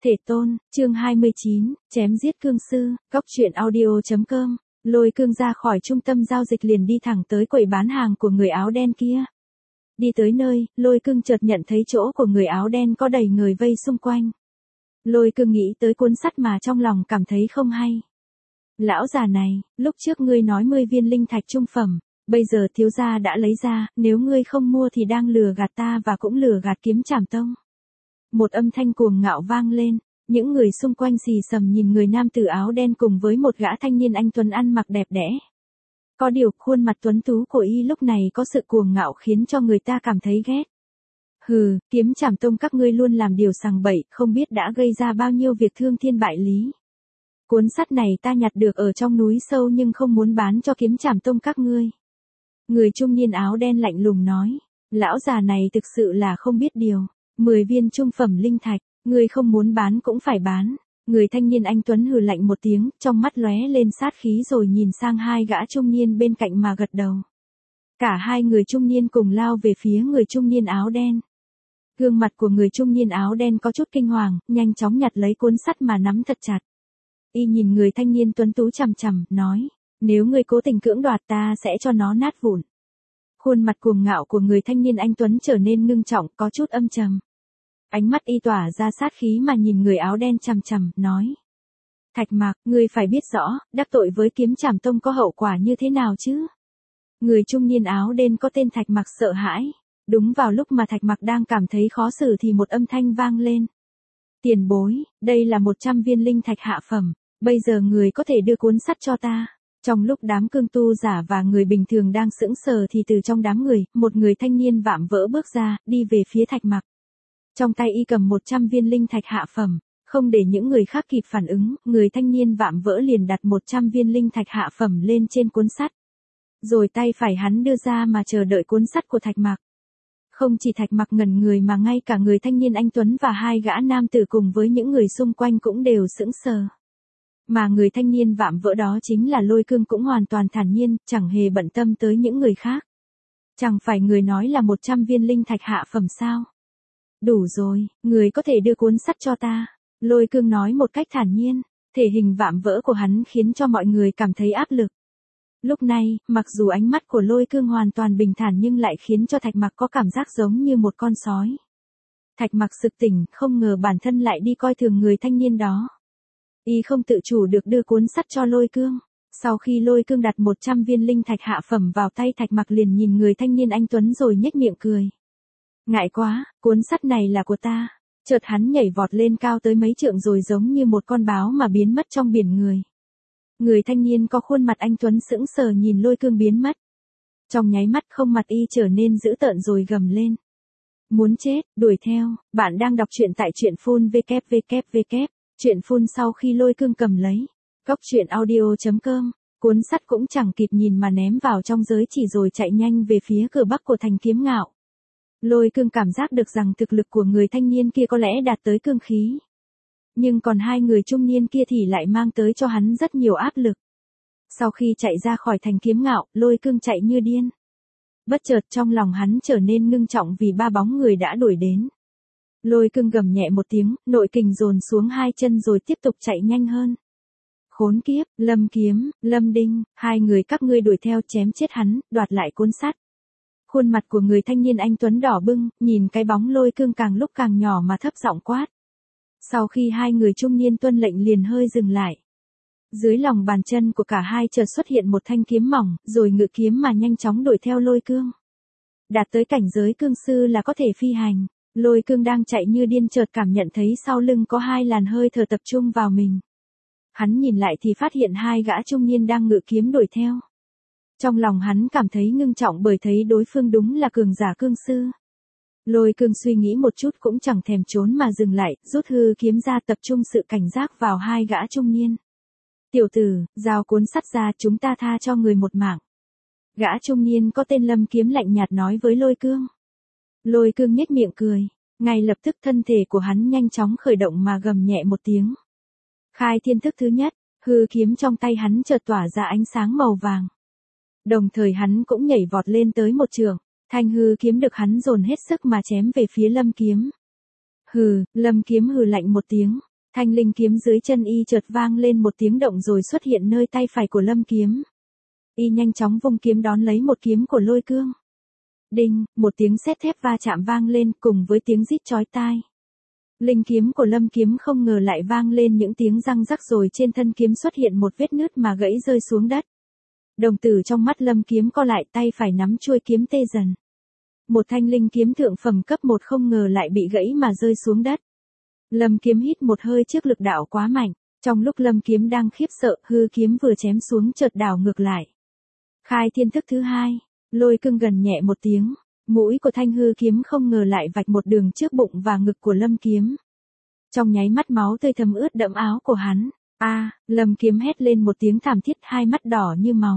Thể tôn, chương 29, chém giết cương sư, góc truyện audio.com. Lôi cương ra khỏi trung tâm giao dịch liền đi thẳng tới quầy bán hàng của người áo đen kia. Đi tới nơi, lôi cương chợt nhận thấy chỗ của người áo đen có đầy người vây xung quanh. Lôi cương nghĩ tới cuốn sắt mà trong lòng cảm thấy không hay. Lão già này, lúc trước ngươi nói 10 viên linh thạch trung phẩm, bây giờ thiếu gia đã lấy ra, nếu ngươi không mua thì đang lừa gạt ta và cũng lừa gạt Kiếm Trảm Tông. Một âm thanh cuồng ngạo vang lên, những người xung quanh xì xầm nhìn người nam tử áo đen cùng với một gã thanh niên anh tuấn ăn mặc đẹp đẽ. Có điều khuôn mặt tuấn tú của y lúc này có sự cuồng ngạo khiến cho người ta cảm thấy ghét. Hừ, Kiếm Trảm Tông các ngươi luôn làm điều sằng bậy, không biết đã gây ra bao nhiêu việc thương thiên bại lý. Cuốn sắt này ta nhặt được ở trong núi sâu nhưng không muốn bán cho Kiếm Trảm Tông các ngươi. Người trung niên áo đen lạnh lùng nói, lão già này thực sự là không biết điều. 10 viên trung phẩm linh thạch, ngươi không muốn bán cũng phải bán. Người thanh niên anh tuấn hừ lạnh một tiếng, trong mắt lóe lên sát khí rồi nhìn sang hai gã trung niên bên cạnh mà gật đầu. Cả hai người trung niên cùng lao về phía người trung niên áo đen. Gương mặt của người trung niên áo đen có chút kinh hoàng, nhanh chóng nhặt lấy cuốn sắt mà nắm thật chặt. Y nhìn người thanh niên tuấn tú chằm chằm, nói, nếu ngươi cố tình cưỡng đoạt ta sẽ cho nó nát vụn. Khuôn mặt cuồng ngạo của người thanh niên anh tuấn trở nên ngưng trọng, có chút âm trầm. Ánh mắt y tỏa ra sát khí mà nhìn người áo đen chằm chằm, nói. Thạch Mặc, ngươi phải biết rõ, đắc tội với Kiếm Trảm Tông có hậu quả như thế nào chứ? Người trung niên áo đen có tên Thạch Mặc sợ hãi. Đúng vào lúc mà Thạch Mặc đang cảm thấy khó xử thì một âm thanh vang lên. Tiền bối, đây là 100 viên linh thạch hạ phẩm, bây giờ người có thể đưa cuốn sắt cho ta. Trong lúc đám cương tu giả và người bình thường đang sững sờ thì từ trong đám người, một người thanh niên vạm vỡ bước ra, đi về phía Thạch Mặc. Trong tay y cầm 100 viên linh thạch hạ phẩm, không để những người khác kịp phản ứng, người thanh niên vạm vỡ liền đặt 100 viên linh thạch hạ phẩm lên trên cuốn sắt. Rồi tay phải hắn đưa ra mà chờ đợi cuốn sắt của Thạch Mặc. Không chỉ Thạch Mặc ngẩn người mà ngay cả người thanh niên anh tuấn và hai gã nam tử cùng với những người xung quanh cũng đều sững sờ. Mà người thanh niên vạm vỡ đó chính là Lôi Cương cũng hoàn toàn thản nhiên, chẳng hề bận tâm tới những người khác. Chẳng phải người nói là 100 viên linh thạch hạ phẩm sao? Đủ rồi, người có thể đưa cuốn sắt cho ta. Lôi Cương nói một cách thản nhiên, thể hình vạm vỡ của hắn khiến cho mọi người cảm thấy áp lực. Lúc này, mặc dù ánh mắt của Lôi Cương hoàn toàn bình thản nhưng lại khiến cho Thạch Mặc có cảm giác giống như một con sói. Thạch Mặc sực tỉnh, không ngờ bản thân lại đi coi thường người thanh niên đó. Y không tự chủ được đưa cuốn sắt cho Lôi Cương. Sau khi Lôi Cương đặt 100 viên linh thạch hạ phẩm vào tay Thạch Mặc liền nhìn người thanh niên anh tuấn rồi nhếch miệng cười. Ngại quá, cuốn sắt này là của ta. Chợt hắn nhảy vọt lên cao tới mấy trượng rồi giống như một con báo mà biến mất trong biển người. Người thanh niên có khuôn mặt anh tuấn sững sờ nhìn Lôi Cương biến mất. Trong nháy mắt không mặt y trở nên dữ tợn rồi gầm lên. Muốn chết, đuổi theo. Bạn đang đọc truyện tại truyện phun www. Truyện phun sau khi Lôi Cương cầm lấy. Góc truyện audio.com. Cuốn sắt cũng chẳng kịp nhìn mà ném vào trong giới chỉ rồi chạy nhanh về phía cửa bắc của thành Kiếm Ngạo. Lôi Cương cảm giác được rằng thực lực của người thanh niên kia có lẽ đạt tới cương khí. Nhưng còn hai người trung niên kia thì lại mang tới cho hắn rất nhiều áp lực. Sau khi chạy ra khỏi thành Kiếm Ngạo, Lôi Cương chạy như điên. Bất chợt trong lòng hắn trở nên ngưng trọng vì ba bóng người đã đuổi đến. Lôi Cương gầm nhẹ một tiếng, nội kình dồn xuống hai chân rồi tiếp tục chạy nhanh hơn. Khốn kiếp, Lâm Kiếm, Lâm Đinh, hai người các ngươi đuổi theo chém chết hắn, đoạt lại cuốn sắt. Khuôn mặt của người thanh niên anh tuấn đỏ bừng, nhìn cái bóng Lôi Cương càng lúc càng nhỏ mà thấp giọng quát. Sau khi hai người trung niên tuân lệnh liền hơi dừng lại. Dưới lòng bàn chân của cả hai chợt xuất hiện một thanh kiếm mỏng, rồi ngự kiếm mà nhanh chóng đuổi theo Lôi Cương. Đạt tới cảnh giới cương sư là có thể phi hành. Lôi Cương đang chạy như điên chợt cảm nhận thấy sau lưng có hai làn hơi thở tập trung vào mình. Hắn nhìn lại thì phát hiện hai gã trung niên đang ngự kiếm đuổi theo. Trong lòng hắn cảm thấy ngưng trọng bởi thấy đối phương đúng là cường giả cương sư. Lôi Cương suy nghĩ một chút cũng chẳng thèm trốn mà dừng lại, rút hư kiếm ra tập trung sự cảnh giác vào hai gã trung niên. Tiểu tử, giao cuốn sắt ra chúng ta tha cho người một mạng. Gã trung niên có tên Lâm Kiếm lạnh nhạt nói với Lôi Cương. Lôi Cương nhếch miệng cười, ngay lập tức thân thể của hắn nhanh chóng khởi động mà gầm nhẹ một tiếng. Khai thiên thức thứ nhất, hư kiếm trong tay hắn chợt tỏa ra ánh sáng màu vàng. Đồng thời hắn cũng nhảy vọt lên tới một trường, thanh hư kiếm được hắn dồn hết sức mà chém về phía Lâm Kiếm. Hừ, Lâm Kiếm hừ lạnh một tiếng, Thanh linh kiếm dưới chân y chợt vang lên một tiếng động rồi xuất hiện nơi tay phải của Lâm Kiếm. Y nhanh chóng vung kiếm đón lấy một kiếm của Lôi Cương. Đinh, một tiếng sét thép va chạm vang lên cùng với tiếng rít chói tai. Linh kiếm của Lâm Kiếm không ngờ lại vang lên những tiếng răng rắc rồi trên thân kiếm xuất hiện một vết nứt mà gãy rơi xuống đất. Đồng tử trong mắt Lâm Kiếm co lại, tay phải nắm chuôi kiếm tê dần. Một thanh linh kiếm thượng phẩm cấp 1 không ngờ lại bị gãy mà rơi xuống đất. Lâm Kiếm hít một hơi trước lực đạo quá mạnh. Trong lúc Lâm Kiếm đang khiếp sợ, hư kiếm vừa chém xuống chợt đảo ngược lại. Khai thiên thức thứ 2, Lôi Cương gần nhẹ một tiếng. Mũi của thanh hư kiếm không ngờ lại vạch một đường trước bụng và ngực của Lâm Kiếm. Trong nháy mắt máu tươi thấm ướt đẫm áo của hắn. Lâm Kiếm hét lên một tiếng thảm thiết, hai mắt đỏ như máu.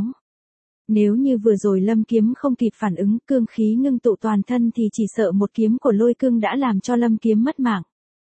Nếu như vừa rồi Lâm Kiếm không kịp phản ứng, cương khí ngưng tụ toàn thân thì chỉ sợ một kiếm của Lôi Cương đã làm cho Lâm Kiếm mất mạng.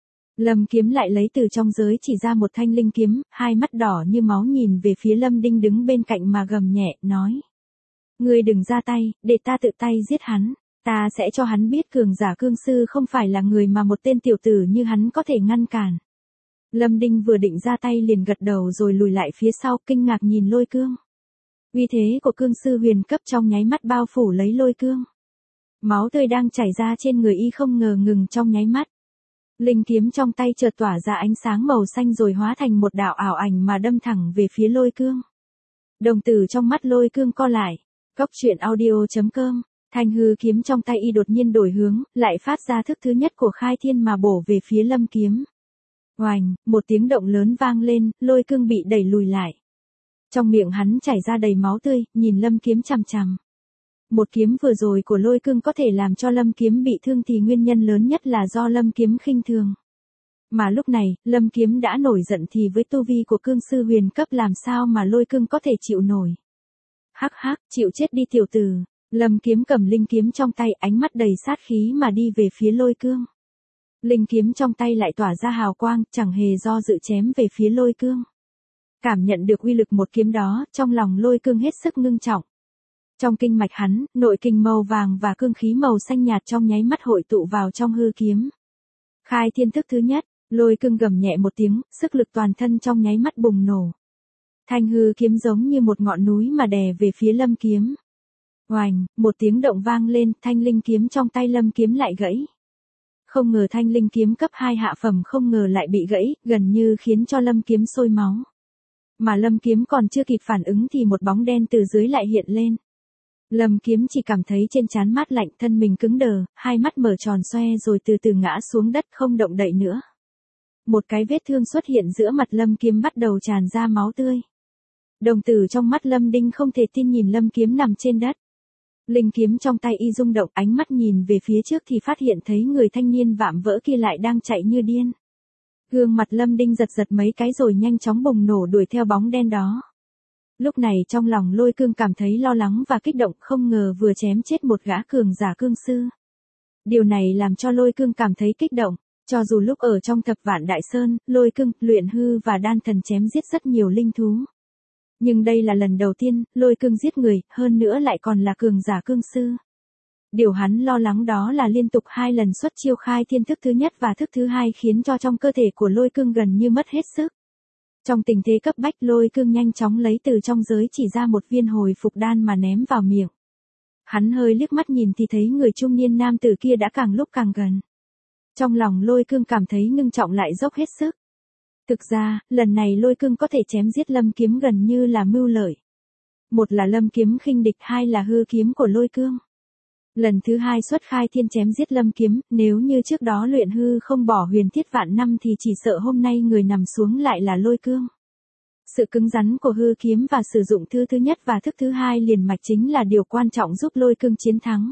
Lâm Kiếm lại lấy từ trong giới chỉ ra một thanh linh kiếm, hai mắt đỏ như máu nhìn về phía Lâm Đinh đứng bên cạnh mà gầm nhẹ, nói. Ngươi đừng ra tay, để ta tự tay giết hắn. Ta sẽ cho hắn biết cường giả cương sư không phải là người mà một tên tiểu tử như hắn có thể ngăn cản. Lâm Đinh vừa định ra tay liền gật đầu rồi lùi lại phía sau kinh ngạc nhìn Lôi Cương. Uy thế của cương sư huyền cấp trong nháy mắt bao phủ lấy Lôi Cương. Máu tươi đang chảy ra trên người y không ngờ ngừng trong nháy mắt. Linh kiếm trong tay chợt tỏa ra ánh sáng màu xanh rồi hóa thành một đạo ảo ảnh mà đâm thẳng về phía Lôi Cương. Đồng tử trong mắt Lôi Cương co lại. Cốc truyện audio.com. Thanh hư kiếm trong tay y đột nhiên đổi hướng, lại phát ra thức thứ nhất của khai thiên mà bổ về phía Lâm Kiếm. Oành, một tiếng động lớn vang lên, Lôi Cương bị đẩy lùi lại. Trong miệng hắn chảy ra đầy máu tươi, nhìn Lâm Kiếm chằm chằm. Một kiếm vừa rồi của Lôi Cương có thể làm cho Lâm Kiếm bị thương thì nguyên nhân lớn nhất là do Lâm Kiếm khinh thường. Mà lúc này, Lâm Kiếm đã nổi giận thì với tu vi của cương sư huyền cấp làm sao mà Lôi Cương có thể chịu nổi. Hắc hắc, chịu chết đi tiểu tử. Lâm Kiếm cầm linh kiếm trong tay, ánh mắt đầy sát khí mà đi về phía Lôi Cương. Linh kiếm trong tay lại tỏa ra hào quang, chẳng hề do dự chém về phía Lôi Cương. Cảm nhận được uy lực một kiếm đó, trong lòng Lôi Cương hết sức ngưng trọng. Trong kinh mạch hắn, nội kinh màu vàng và cương khí màu xanh nhạt trong nháy mắt hội tụ vào trong hư kiếm. Khai thiên thức thứ nhất, Lôi Cương gầm nhẹ một tiếng, sức lực toàn thân trong nháy mắt bùng nổ. Thanh hư kiếm giống như một ngọn núi mà đè về phía Lâm Kiếm. Oành, một tiếng động vang lên, thanh linh kiếm trong tay Lâm Kiếm lại gãy. Không ngờ thanh linh kiếm cấp 2 hạ phẩm không ngờ lại bị gãy, gần như khiến cho Lâm Kiếm sôi máu. Mà Lâm Kiếm còn chưa kịp phản ứng thì một bóng đen từ dưới lại hiện lên. Lâm Kiếm chỉ cảm thấy trên trán mát lạnh, thân mình cứng đờ, hai mắt mở tròn xoe rồi từ từ ngã xuống đất không động đậy nữa. Một cái vết thương xuất hiện giữa mặt Lâm Kiếm bắt đầu tràn ra máu tươi. Đồng tử trong mắt Lâm Đinh không thể tin nhìn Lâm Kiếm nằm trên đất. Linh kiếm trong tay y rung động, ánh mắt nhìn về phía trước thì phát hiện thấy người thanh niên vạm vỡ kia lại đang chạy như điên. Gương mặt Lâm Đinh giật giật mấy cái rồi nhanh chóng bùng nổ đuổi theo bóng đen đó. Lúc này trong lòng Lôi Cương cảm thấy lo lắng và kích động, không ngờ vừa chém chết một gã cường giả cương sư. Điều này làm cho Lôi Cương cảm thấy kích động, cho dù lúc ở trong Thập Vạn Đại Sơn, Lôi Cương, luyện hư và đan thần chém giết rất nhiều linh thú. Nhưng đây là lần đầu tiên, Lôi Cương giết người, hơn nữa lại còn là cường giả cương sư. Điều hắn lo lắng đó là liên tục 2 lần xuất chiêu khai thiên thức thứ nhất và thức thứ 2 khiến cho trong cơ thể của Lôi Cương gần như mất hết sức. Trong tình thế cấp bách, Lôi Cương nhanh chóng lấy từ trong giới chỉ ra một viên hồi phục đan mà ném vào miệng. Hắn hơi liếc mắt nhìn thì thấy người trung niên nam tử kia đã càng lúc càng gần. Trong lòng Lôi Cương cảm thấy ngưng trọng lại dốc hết sức. Thực ra, lần này Lôi Cương có thể chém giết Lâm Kiếm gần như là mưu lợi. Một là Lâm Kiếm khinh địch, hai là hư kiếm của Lôi Cương. Lần thứ 2 xuất khai thiên chém giết Lâm Kiếm, nếu như trước đó luyện hư không bỏ huyền thiết vạn năm thì chỉ sợ hôm nay người nằm xuống lại là Lôi Cương. Sự cứng rắn của hư kiếm và sử dụng thứ thứ nhất và thức thứ 2 liền mạch chính là điều quan trọng giúp Lôi Cương chiến thắng.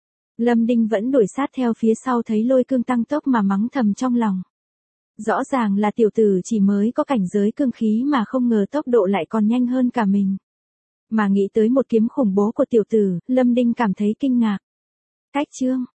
Lâm Đinh vẫn đuổi sát theo phía sau thấy Lôi Cương tăng tốc mà mắng thầm trong lòng. Rõ ràng là tiểu tử chỉ mới có cảnh giới cương khí mà không ngờ tốc độ lại còn nhanh hơn cả mình. Mà nghĩ tới một kiếm khủng bố của tiểu tử, Lâm Đinh cảm thấy kinh ngạc. Cách chương